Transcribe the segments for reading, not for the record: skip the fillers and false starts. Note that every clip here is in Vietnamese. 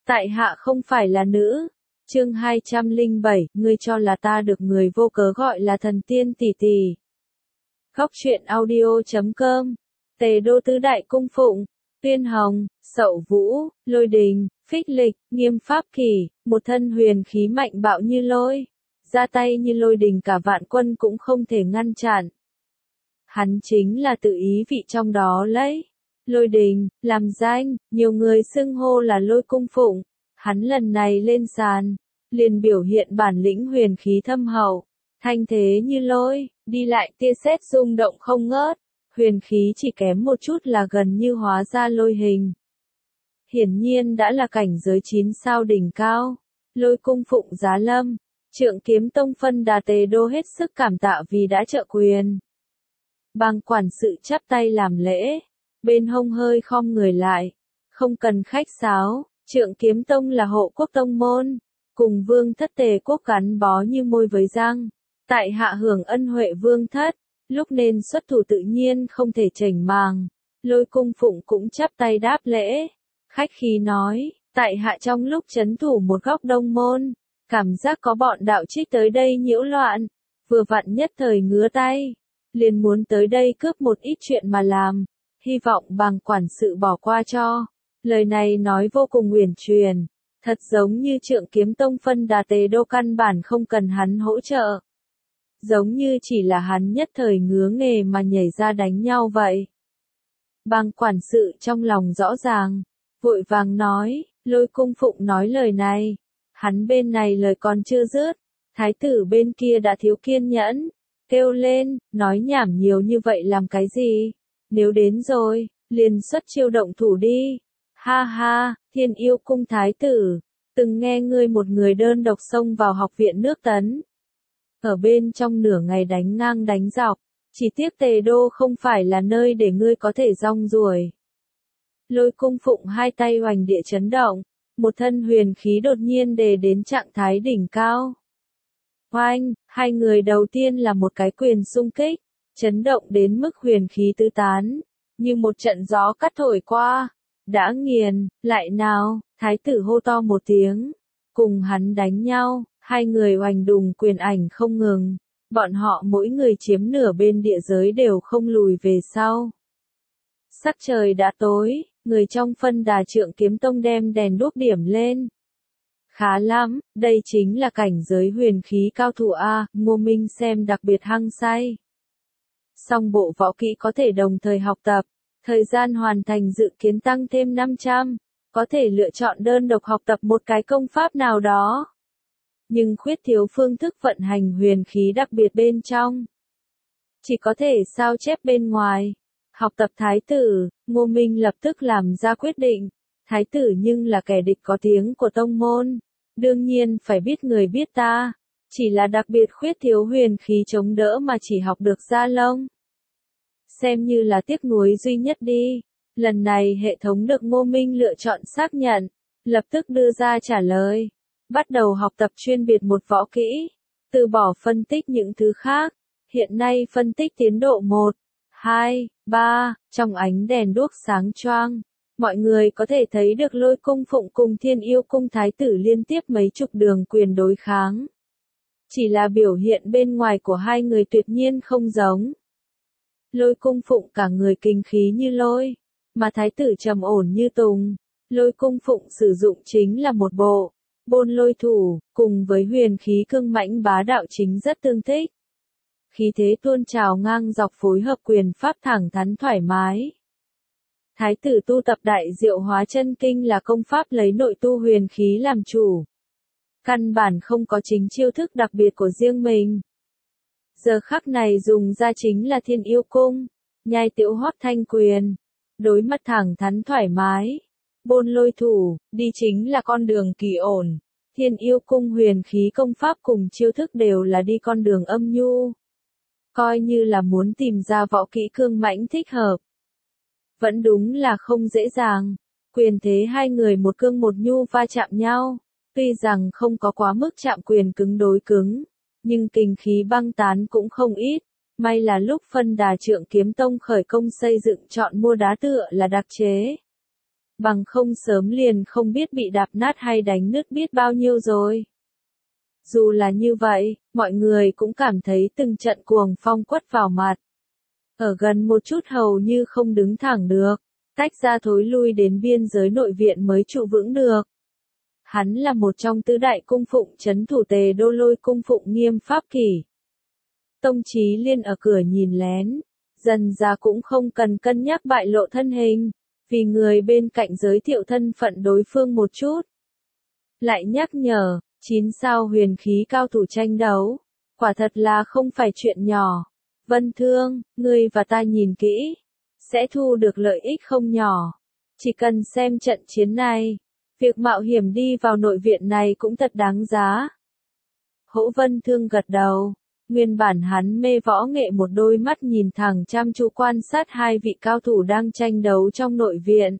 Tại hạ không phải là nữ. Chương 207, ngươi cho là ta được người vô cớ gọi là thần tiên tỷ tỷ. Góc truyện audio.com. Tề đô tứ đại cung phụng, Tuyên Hồng, Sậu Vũ, Lôi Đình, Phích Lịch, Nghiêm Pháp Kỷ, một thân huyền khí mạnh bạo như lôi, ra tay như lôi đình cả vạn quân cũng không thể ngăn chặn. Hắn chính là tự ý vị trong đó lấy Lôi Đình làm danh, nhiều người xưng hô là Lôi cung phụng. Hắn lần này lên sàn, liền biểu hiện bản lĩnh huyền khí thâm hậu, thanh thế như lôi, đi lại tia sét rung động không ngớt, huyền khí chỉ kém một chút là gần như hóa ra lôi hình. Hiển nhiên đã là cảnh giới 9 sao đỉnh cao. Lôi cung phụng giá lâm, Trượng Kiếm Tông phân đà Tề đô hết sức cảm tạ vì đã trợ quyền. Bang quản sự chắp tay làm lễ, bên hông hơi khom người lại, không cần khách sáo. Trượng Kiếm Tông là hộ quốc tông môn, cùng Vương Thất Tề quốc gắn bó như môi với răng. Tại hạ hưởng ân huệ Vương Thất, lúc nên xuất thủ tự nhiên không thể chểnh màng. Lôi cung phụng cũng chắp tay đáp lễ, khách khí nói, tại hạ trong lúc trấn thủ một góc đông môn, cảm giác có bọn đạo trích tới đây nhiễu loạn, vừa vặn nhất thời ngứa tay, liền muốn tới đây cướp một ít chuyện mà làm, hy vọng bàng quản sự bỏ qua cho. Lời này nói vô cùng uyển chuyển, thật giống như Trượng Kiếm Tông phân đà Tề đô căn bản không cần hắn hỗ trợ. Giống như chỉ là hắn nhất thời ngứa nghề mà nhảy ra đánh nhau vậy. Bàng quản sự trong lòng rõ ràng, vội vàng nói, Lôi cung phụng nói lời này. Hắn bên này lời còn chưa dứt, thái tử bên kia đã thiếu kiên nhẫn, kêu lên, nói nhảm nhiều như vậy làm cái gì? Nếu đến rồi, liền xuất chiêu động thủ đi. Ha ha, Thiên Yêu cung thái tử, từng nghe ngươi một người đơn độc xông vào học viện nước Tấn. Ở bên trong nửa ngày đánh ngang đánh dọc, chỉ tiếc Tề đô không phải là nơi để ngươi có thể rong ruổi. Lôi cung phụng hai tay hoành địa chấn động, một thân huyền khí đột nhiên đề đến trạng thái đỉnh cao. Oanh, hai người đầu tiên là một cái quyền xung kích, chấn động đến mức huyền khí tứ tán, như một trận gió cắt thổi qua. Đã nghiền, lại nào, thái tử hô to một tiếng, cùng hắn đánh nhau, hai người oành đùng quyền ảnh không ngừng, bọn họ mỗi người chiếm nửa bên địa giới đều không lùi về sau. Sắc trời đã tối, người trong phân đà Trượng Kiếm Tông đem đèn đuốc điểm lên. Khá lắm, đây chính là cảnh giới huyền khí cao thủ A, Ngô Minh xem đặc biệt hăng say. Song bộ võ kỹ có thể đồng thời học tập. Thời gian hoàn thành dự kiến tăng thêm 500, có thể lựa chọn đơn độc học tập một cái công pháp nào đó. Nhưng khuyết thiếu phương thức vận hành huyền khí đặc biệt bên trong. Chỉ có thể sao chép bên ngoài. Học tập thái tử, Ngô Minh lập tức làm ra quyết định. Thái tử nhưng là kẻ địch có tiếng của tông môn. Đương nhiên phải biết người biết ta. Chỉ là đặc biệt khuyết thiếu huyền khí chống đỡ mà chỉ học được da lông. Xem như là tiếc nuối duy nhất đi. Lần này hệ thống được Ngô Minh lựa chọn xác nhận, lập tức đưa ra trả lời. Bắt đầu học tập chuyên biệt một võ kỹ, từ bỏ phân tích những thứ khác. Hiện nay phân tích tiến độ 1, 2, 3, trong ánh đèn đuốc sáng choang. Mọi người có thể thấy được Lôi cung phụng cùng Thiên Yêu cung thái tử liên tiếp mấy chục đường quyền đối kháng. Chỉ là biểu hiện bên ngoài của hai người tuyệt nhiên không giống. Lôi cung phụng cả người kinh khí như lôi, mà thái tử trầm ổn như tùng. Lôi cung phụng sử dụng chính là một bộ bôn lôi thủ, cùng với huyền khí cương mãnh bá đạo chính rất tương thích. Khí thế tuôn trào ngang dọc phối hợp quyền pháp thẳng thắn thoải mái. Thái tử tu tập đại diệu hóa chân kinh là công pháp lấy nội tu huyền khí làm chủ. Căn bản không có chính chiêu thức đặc biệt của riêng mình. Giờ khắc này dùng ra chính là Thiên Yêu cung, nhai tiểu hót thanh quyền, đối mặt thẳng thắn thoải mái, bôn lôi thủ, đi chính là con đường kỳ ổn. Thiên Yêu cung huyền khí công pháp cùng chiêu thức đều là đi con đường âm nhu. Coi như là muốn tìm ra võ kỹ cương mãnh thích hợp. Vẫn đúng là không dễ dàng, quyền thế hai người một cương một nhu va chạm nhau, tuy rằng không có quá mức chạm quyền cứng đối cứng. Nhưng kinh khí băng tán cũng không ít, may là lúc phân đà Trượng Kiếm Tông khởi công xây dựng chọn mua đá tựa là đặc chế. bằng không sớm liền không biết bị đạp nát hay đánh nứt biết bao nhiêu rồi. Dù là như vậy, mọi người cũng cảm thấy từng trận cuồng phong quất vào mặt. Ở gần một chút hầu như không đứng thẳng được, tách ra thối lui đến biên giới nội viện mới trụ vững được. Hắn là một trong tứ đại cung phụng trấn thủ Tề Đô Lôi cung phụng Nghiêm Pháp Kỷ. Tông Chí Liên ở cửa nhìn lén, dần ra cũng không cần cân nhắc bại lộ thân hình, vì người bên cạnh giới thiệu thân phận đối phương một chút. Lại nhắc nhở, 9 sao huyền khí cao thủ tranh đấu, quả thật là không phải chuyện nhỏ. Vân Thương, ngươi và ta nhìn kỹ, sẽ thu được lợi ích không nhỏ. Chỉ cần xem trận chiến này, việc mạo hiểm đi vào nội viện này cũng thật đáng giá. Hỗ Vân Thương gật đầu, nguyên bản hắn mê võ nghệ một đôi mắt nhìn thẳng chăm chú quan sát hai vị cao thủ đang tranh đấu trong nội viện.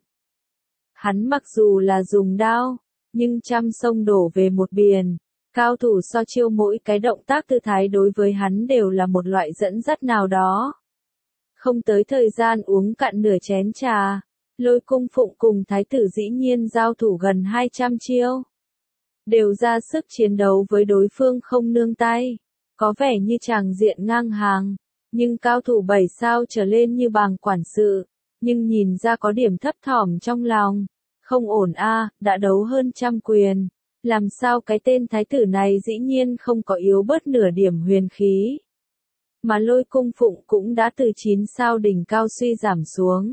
Hắn mặc dù là dùng đao, nhưng trăm sông đổ về một biển. Cao thủ so chiêu mỗi cái động tác tư thái đối với hắn đều là một loại dẫn dắt nào đó. Không tới thời gian uống cạn nửa chén trà, Lôi cung phụng cùng thái tử dĩ nhiên giao thủ gần 200 chiêu. Đều ra sức chiến đấu với đối phương không nương tay. Có vẻ như tràng diện ngang hàng, nhưng cao thủ 7 sao trở lên như bàng quản sự, nhưng nhìn ra có điểm thấp thỏm trong lòng. Không ổn a, đã đấu hơn trăm quyền. Làm sao cái tên thái tử này dĩ nhiên không có yếu bớt nửa điểm huyền khí. Mà Lôi cung phụng cũng đã từ 9 sao đỉnh cao suy giảm xuống.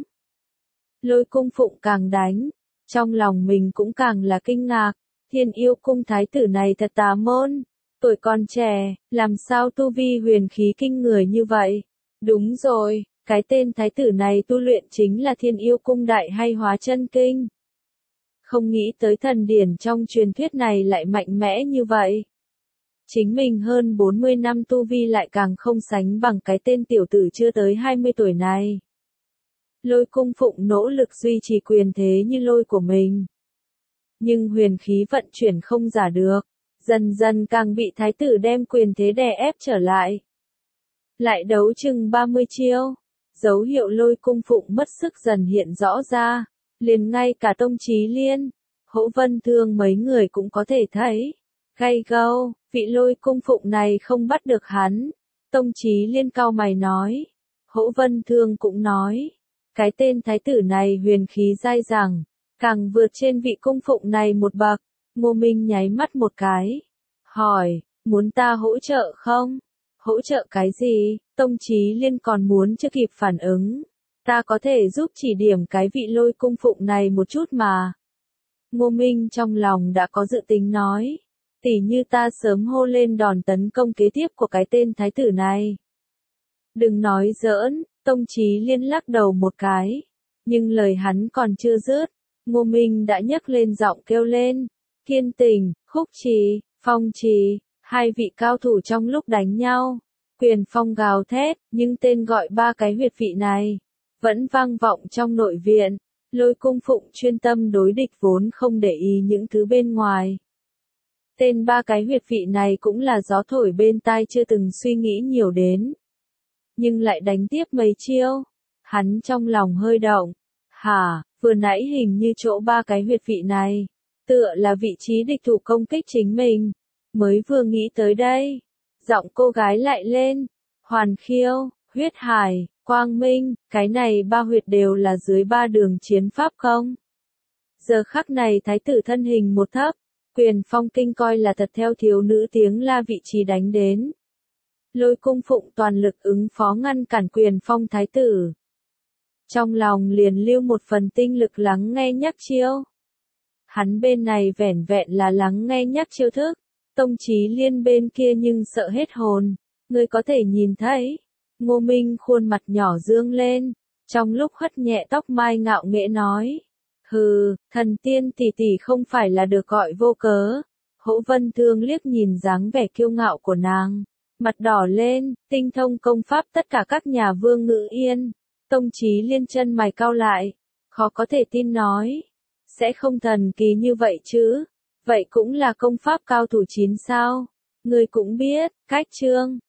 Lôi cung phụng càng đánh, trong lòng mình cũng càng là kinh ngạc. Thiên Yêu cung thái tử này thật tà môn. Tuổi còn trẻ, làm sao tu vi huyền khí kinh người như vậy? Đúng rồi, cái tên thái tử này tu luyện chính là Thiên Yêu cung đại hay Hóa Chân Kinh. Không nghĩ tới thần điển trong truyền thuyết này lại mạnh mẽ như vậy. Chính mình hơn 40 năm tu vi lại càng không sánh bằng cái tên tiểu tử chưa tới 20 tuổi này. Lôi cung phụng nỗ lực duy trì quyền thế như lôi của mình. Nhưng huyền khí vận chuyển không giả được, dần dần càng bị thái tử đem quyền thế đè ép trở lại. Lại đấu chừng 30 chiêu, dấu hiệu Lôi cung phụng mất sức dần hiện rõ ra, liền ngay cả Tông Chí Liên, Hỗ Vân Thương mấy người cũng có thể thấy. Gay go, vị Lôi cung phụng này không bắt được hắn. Tông Chí Liên cau mày nói. Hỗ Vân Thương cũng nói. Cái tên thái tử này huyền khí dai dẳng, càng vượt trên vị cung phụng này một bậc. Ngô Minh nháy mắt một cái. Hỏi, muốn ta hỗ trợ không? Hỗ trợ cái gì? Tông Chí Liên còn muốn chưa kịp phản ứng. Ta có thể giúp chỉ điểm cái vị Lôi cung phụng này một chút mà. Ngô Minh trong lòng đã có dự tính nói. Tỉ như ta sớm hô lên đòn tấn công kế tiếp của cái tên thái tử này. Đừng nói giỡn, Tông Chí Liên lắc đầu một cái. Nhưng lời hắn còn chưa dứt, Ngô Minh đã nhấc lên giọng kêu lên. Kiên Tình, Khúc Trì, Phong Trì, hai vị cao thủ trong lúc đánh nhau. Quyền phong gào thét, nhưng tên gọi ba cái huyệt vị này vẫn vang vọng trong nội viện. Lôi cung phụng chuyên tâm đối địch vốn không để ý những thứ bên ngoài. Tên ba cái huyệt vị này cũng là gió thổi bên tai chưa từng suy nghĩ nhiều đến. Nhưng lại đánh tiếp mấy chiêu. Hắn trong lòng hơi động. Hả, vừa nãy hình như chỗ ba cái huyệt vị này, tựa là vị trí địch thủ công kích chính mình. Mới vừa nghĩ tới đây. Giọng cô gái lại lên. Hoàn Khiêu, Huyết Hải, Quang Minh, cái này ba huyệt đều là dưới ba đường chiến pháp không? Giờ khắc này thái tử thân hình một thấp. Quyền phong kinh coi là thật theo thiếu nữ tiếng la vị trí đánh đến. Lôi cung phụng toàn lực ứng phó ngăn cản quyền phong thái tử. Trong lòng liền lưu một phần tinh lực lắng nghe nhắc chiêu. Hắn bên này vẻn vẹn là lắng nghe nhắc chiêu thức. Tông Chí Liên bên kia nhưng sợ hết hồn. Người có thể nhìn thấy. Ngô Minh khuôn mặt nhỏ dương lên. Trong lúc hất nhẹ tóc mai ngạo nghễ nói. Hừ, thần tiên tỷ tỷ không phải là được gọi vô cớ. Hỗ Vân Thương liếc nhìn dáng vẻ kiêu ngạo của nàng. Mặt đỏ lên, tinh thông công pháp tất cả các nhà vương ngữ yên. Tông Chí Liên chân mày cau lại. Khó có thể tin nói. Sẽ không thần kỳ như vậy chứ. Vậy cũng là công pháp cao thủ 9 sao. Người cũng biết, cách chương.